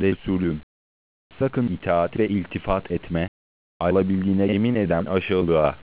Resulüm, sakın itaat ve iltifat etme, alabildiğine yemin eden aşağılığa.